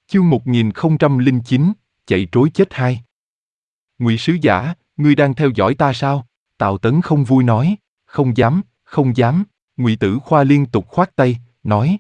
Chương 1009, chạy trối chết hai. Ngụy sứ giả, ngươi đang theo dõi ta sao? Tào Tấn không vui nói. Không dám, không dám. Ngụy Tử Khoa liên tục khoát tay, nói.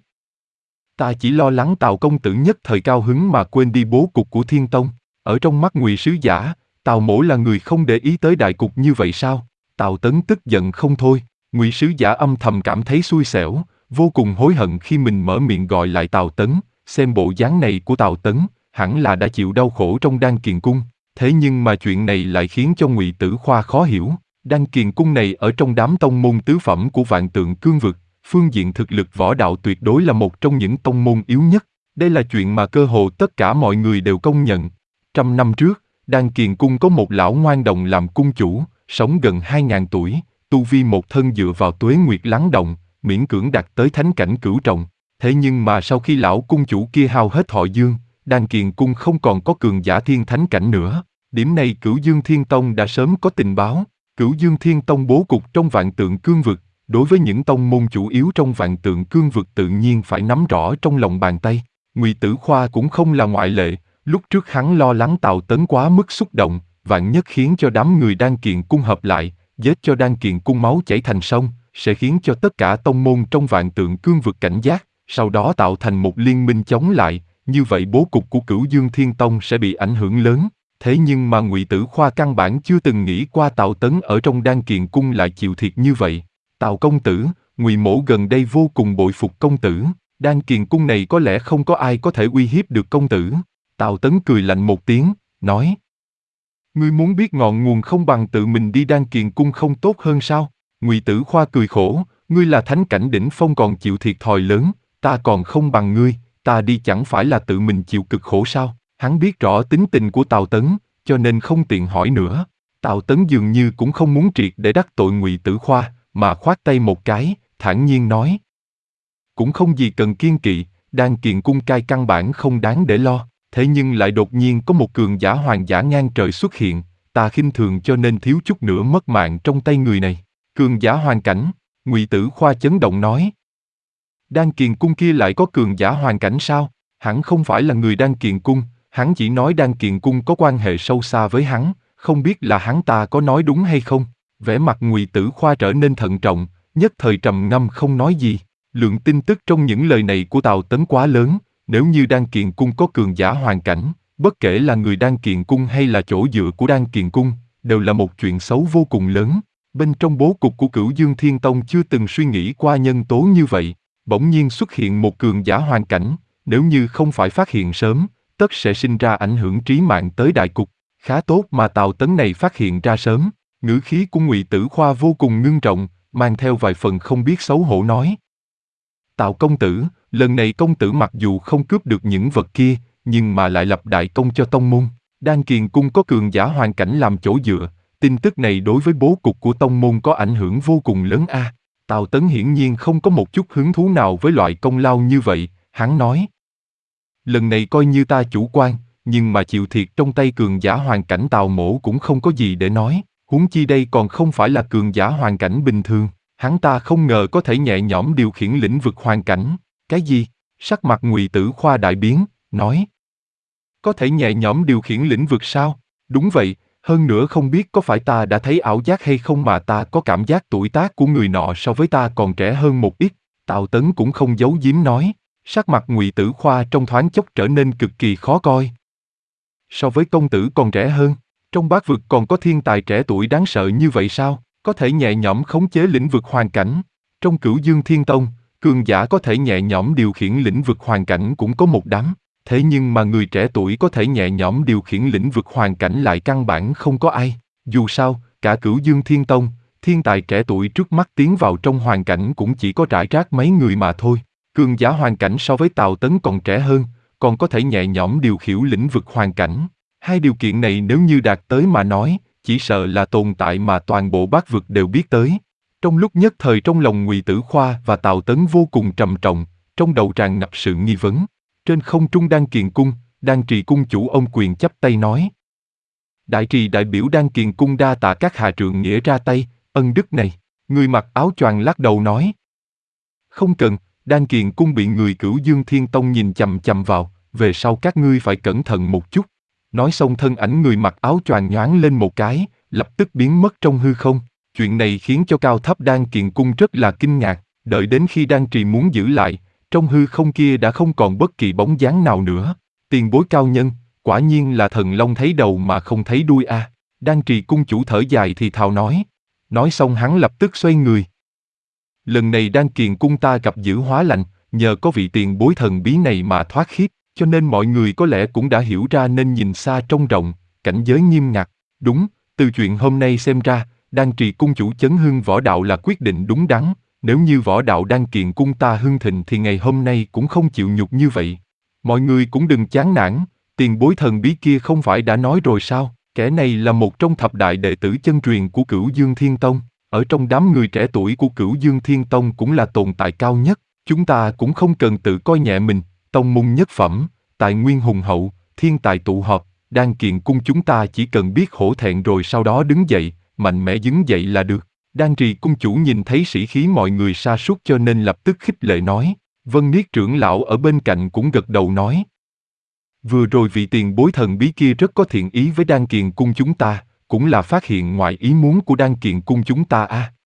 Ta chỉ lo lắng Tào công tử nhất thời cao hứng mà quên đi bố cục của Thiên Tông. Ở trong mắt Ngụy sứ giả, Tào mỗ là người không để ý tới đại cục như vậy sao? Tào Tấn tức giận không thôi. Ngụy sứ giả âm thầm cảm thấy xui xẻo, vô cùng hối hận khi mình mở miệng gọi lại Tào Tấn. Xem bộ dáng này của Tào Tấn, hẳn là đã chịu đau khổ trong Đan Kiền Cung. Thế nhưng mà chuyện này lại khiến cho Ngụy Tử Khoa khó hiểu. Đan Kiền Cung này ở trong đám tông môn tứ phẩm của Vạn Tượng Cương Vực, phương diện thực lực võ đạo tuyệt đối là một trong những tông môn yếu nhất. Đây là chuyện mà cơ hồ tất cả mọi người đều công nhận. 100 năm trước, Đan Kiền Cung có một lão ngoan đồng làm cung chủ, sống gần 2000 tuổi, tu vi một thân dựa vào tuế nguyệt lắng động, miễn cưỡng đạt tới thánh cảnh cửu trọng. Thế nhưng mà sau khi lão cung chủ kia hao hết thọ dương, Đan Kiền Cung không còn có cường giả thiên thánh cảnh nữa. Điểm này Cửu Dương Thiên Tông đã sớm có tình báo. Cửu Dương Thiên Tông bố cục trong Vạn Tượng Cương Vực, đối với những tông môn chủ yếu trong Vạn Tượng Cương Vực tự nhiên phải nắm rõ trong lòng bàn tay. Ngụy Tử Khoa cũng không là ngoại lệ. Lúc trước hắn lo lắng Tào Tấn quá mức xúc động, vạn nhất khiến cho đám người Đan Kiền Cung hợp lại, giết cho Đan Kiền Cung máu chảy thành sông, sẽ khiến cho tất cả tông môn trong Vạn Tượng Cương Vực cảnh giác, sau đó tạo thành một liên minh chống lại, như vậy bố cục của Cửu Dương Thiên Tông sẽ bị ảnh hưởng lớn. Thế nhưng mà Ngụy Tử Khoa căn bản chưa từng nghĩ qua Tào Tấn ở trong Đan Kiền Cung lại chịu thiệt như vậy. Tào công tử, Ngụy mỗ gần đây vô cùng bội phục công tử, Đan Kiền Cung này có lẽ không có ai có thể uy hiếp được công tử. Tào Tấn cười lạnh một tiếng, nói. Ngươi muốn biết ngọn nguồn không bằng tự mình đi Đan Kiền Cung không tốt hơn sao? Ngụy Tử Khoa cười khổ, ngươi là thánh cảnh đỉnh phong còn chịu thiệt thòi lớn, ta còn không bằng ngươi, ta đi chẳng phải là tự mình chịu cực khổ sao? Hắn biết rõ tính tình của Tào Tấn, cho nên không tiện hỏi nữa. Tào Tấn dường như cũng không muốn triệt để đắc tội Ngụy Tử Khoa, mà khoát tay một cái, thản nhiên nói. Cũng không gì cần kiêng kỵ, Đan Kiền Cung cai căn bản không đáng để lo. Thế nhưng lại đột nhiên có một cường giả hoàng giả ngang trời xuất hiện, ta khinh thường cho nên thiếu chút nữa mất mạng trong tay người này. Cường giả hoàng cảnh, Ngụy Tử Khoa chấn động nói. Đan Kiền Cung kia lại có cường giả hoàng cảnh sao? Hắn không phải là người Đan Kiền Cung, hắn chỉ nói Đan Kiền Cung có quan hệ sâu xa với hắn, không biết là hắn ta có nói đúng hay không? Vẻ mặt Ngụy Tử Khoa trở nên thận trọng, nhất thời trầm ngâm không nói gì. Lượng tin tức trong những lời này của Tào Tấn quá lớn. Nếu như Đan Kiền Cung có cường giả hoàn cảnh, bất kể là người Đan Kiền Cung hay là chỗ dựa của Đan Kiền Cung, đều là một chuyện xấu vô cùng lớn. Bên trong bố cục của Cửu Dương Thiên Tông chưa từng suy nghĩ qua nhân tố như vậy, bỗng nhiên xuất hiện một cường giả hoàn cảnh, nếu như không phải phát hiện sớm, tất sẽ sinh ra ảnh hưởng trí mạng tới đại cục. Khá tốt mà Tào Tấn này phát hiện ra sớm. Ngữ khí của Ngụy Tử Khoa vô cùng ngưng trọng, mang theo vài phần không biết xấu hổ nói. Tào công tử, lần này công tử mặc dù không cướp được những vật kia, nhưng mà lại lập đại công cho tông môn. Đan Kiền Cung có cường giả hoàn cảnh làm chỗ dựa, tin tức này đối với bố cục của tông môn có ảnh hưởng vô cùng lớn a. Tào Tấn hiển nhiên không có một chút hứng thú nào với loại công lao như vậy, hắn nói. Lần này coi như ta chủ quan, nhưng mà chịu thiệt trong tay cường giả hoàn cảnh Tào mỗ cũng không có gì để nói, huống chi đây còn không phải là cường giả hoàn cảnh bình thường. Hắn ta không ngờ có thể nhẹ nhõm điều khiển lĩnh vực hoàn cảnh. Cái gì? Sắc mặt Ngụy Tử Khoa đại biến, nói. Có thể nhẹ nhõm điều khiển lĩnh vực sao? Đúng vậy, hơn nữa không biết có phải ta đã thấy ảo giác hay không mà ta có cảm giác tuổi tác của người nọ so với ta còn trẻ hơn một ít. Tào Tấn cũng không giấu giếm nói. Sắc mặt Ngụy Tử Khoa trong thoáng chốc trở nên cực kỳ khó coi. So với công tử còn trẻ hơn, trong bát vực còn có thiên tài trẻ tuổi đáng sợ như vậy sao? Có thể nhẹ nhõm khống chế lĩnh vực hoàn cảnh. Trong Cửu Dương Thiên Tông, cường giả có thể nhẹ nhõm điều khiển lĩnh vực hoàn cảnh cũng có một đám. Thế nhưng mà người trẻ tuổi có thể nhẹ nhõm điều khiển lĩnh vực hoàn cảnh lại căn bản không có ai. Dù sao, cả Cửu Dương Thiên Tông, thiên tài trẻ tuổi trước mắt tiến vào trong hoàn cảnh cũng chỉ có rải rác mấy người mà thôi. Cường giả hoàn cảnh so với Tào Tấn còn trẻ hơn, còn có thể nhẹ nhõm điều khiển lĩnh vực hoàn cảnh. Hai điều kiện này nếu như đạt tới mà nói, chỉ sợ là tồn tại mà toàn bộ bát vực đều biết tới. Trong lúc nhất thời trong lòng Ngụy Tử Khoa và Tào Tấn vô cùng trầm trọng, trong đầu tràn ngập sự nghi vấn. Trên không trung Đan Kiền Cung, Đan Trì cung chủ ôm quyền chắp tay nói. Đại trì đại biểu Đan Kiền Cung đa tạ các hạ trượng nghĩa ra tay, ân đức này. Người mặc áo choàng lắc đầu nói. Không cần, Đan Kiền Cung bị người Cửu Dương Thiên Tông nhìn chằm chằm vào, về sau các ngươi phải cẩn thận một chút. Nói xong thân ảnh người mặc áo choàng nhoáng lên một cái, lập tức biến mất trong hư không. Chuyện này khiến cho Cao Thấp Đan Kiền Cung rất là kinh ngạc, đợi đến khi Đan Trì muốn giữ lại, trong hư không kia đã không còn bất kỳ bóng dáng nào nữa. Tiền bối cao nhân, quả nhiên là thần long thấy đầu mà không thấy đuôi a. Đan Trì cung chủ thở dài thì thào nói. Nói xong hắn lập tức xoay người. Lần này Đan Kiền Cung ta gặp dữ hóa lành, nhờ có vị tiền bối thần bí này mà thoát khiếp, cho nên mọi người có lẽ cũng đã hiểu ra nên nhìn xa trông rộng, cảnh giới nghiêm ngặt. Đúng, từ chuyện hôm nay xem ra, Đan Trì cung chủ chấn hưng võ đạo là quyết định đúng đắn, nếu như võ đạo Đan Kiền Cung ta hưng thịnh thì ngày hôm nay cũng không chịu nhục như vậy. Mọi người cũng đừng chán nản, tiền bối thần bí kia không phải đã nói rồi sao, kẻ này là một trong thập đại đệ tử chân truyền của Cửu Dương Thiên Tông, ở trong đám người trẻ tuổi của Cửu Dương Thiên Tông cũng là tồn tại cao nhất, chúng ta cũng không cần tự coi nhẹ mình, tông môn nhất phẩm, tài nguyên hùng hậu, thiên tài tụ họp, Đan Kiền Cung chúng ta chỉ cần biết hổ thẹn rồi sau đó đứng dậy, mạnh mẽ đứng dậy là được. Đan Trì cung chủ nhìn thấy sĩ khí mọi người sa sút cho nên lập tức khích lệ nói. Vân Niết trưởng lão ở bên cạnh cũng gật đầu nói. Vừa rồi vị tiền bối thần bí kia rất có thiện ý với Đan Kiền Cung chúng ta, cũng là phát hiện ngoại ý muốn của Đan Kiền Cung chúng ta a.